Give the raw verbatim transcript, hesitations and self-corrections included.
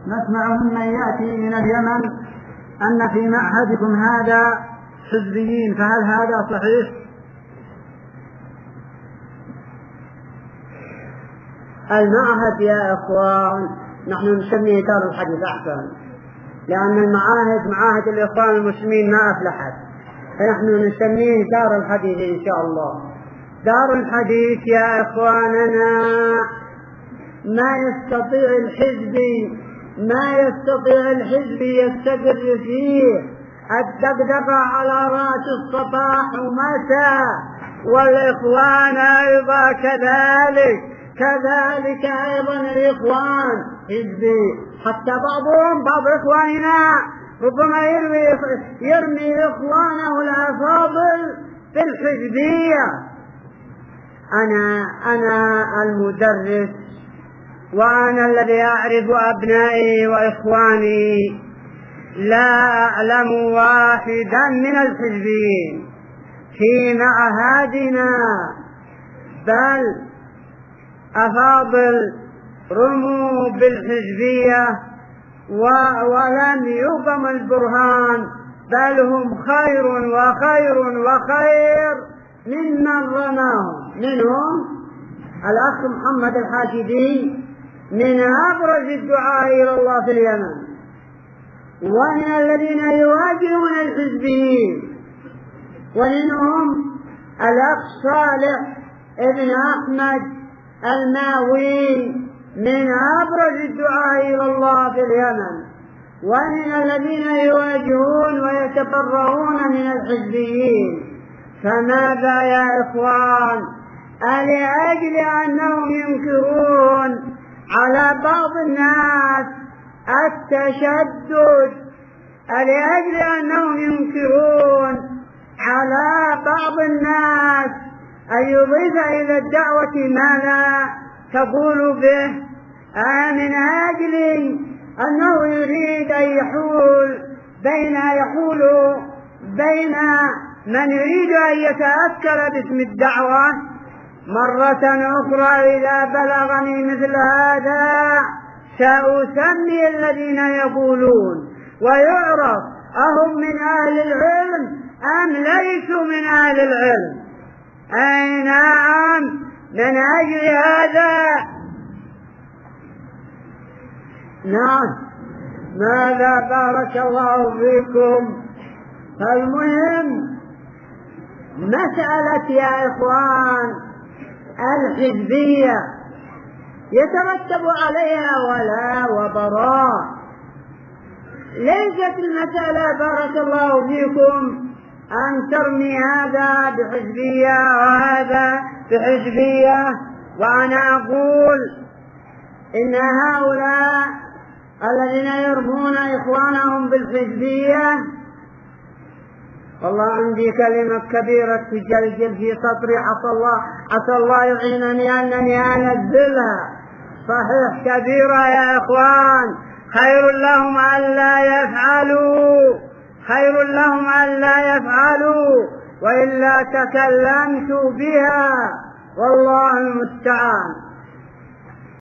نسمع ممن يأتي من اليمن أن في معهدكم هذا حزبيين، فهل هذا صحيح؟ المعهد يا إخوان نحن نسميه دار الحديث أحسن، لأن المعاهد معاهد الإخوان المسلمين ما أفلحت، فنحن نسميه دار الحديث إن شاء الله. دار الحديث يا إخواننا ما يستطيع الحزب ما يستطيع الحزب يستقر فيه الدقدقة على رأس الصباح ومساء، والإخوان أيضا كذلك كذلك أيضا الإخوان حزبي، حتى بعضهم بعض إخواننا ربما يرمي, يرمي إخوانه الأفاضل في الحزبية. أنا أنا المدرس وأنا الذي أعرف أبنائي وإخواني، لا أعلم واحدا من الحزبيين في معهدنا، بل أفاضل رموا بالحزبية ولم يقم البرهان، بل هم خير وخير وخير ممن رماهم. منهم الأخ محمد الحاشدي من أبرز الدعاء إلى الله في اليمن، ومن الذين يواجهون الحزبيين، ومنهم الأخ صالح ابن أحمد الماوي من أبرز الدعاء إلى الله في اليمن، ومن الذين يواجهون ويتبرؤون من الحزبيين. فماذا يا إخوان؟ ألأجل أنهم ينكرون على بعض الناس التشدد، ألأجل أنهم ينكرون على بعض الناس أن يضيف إلى الدعوة ما لا تقول به، من أجل أنه يريد أن يحول بين يحول بين من يريد أن يتأثر باسم الدعوة مرة أخرى. إذا بلغني مثل هذا سأسمي الذين يقولون ويعرف أهم من أهل العلم أم ليسوا من أهل العلم. أي نعم، من أجل هذا نعم. ماذا بارك الله فيكم. فالمهم مسألة يا إخوان الحزبية يترتب عليها ولا وبراء، ليست المسألة بارك الله فيكم أن ترمي هذا بحزبية وهذا بحزبية. وأنا أقول إن هؤلاء الذين يرمون إخوانهم بالحزبية، والله عندي كلمة كبيرة تجلجل في صدري، عسى الله عسى الله يعينني أنني أنزلها. صحيح كبيرة يا إخوان، خير لهم ألا يفعلوا خير لهم ألا يفعلوا وإلا تكلمت بها، والله المستعان.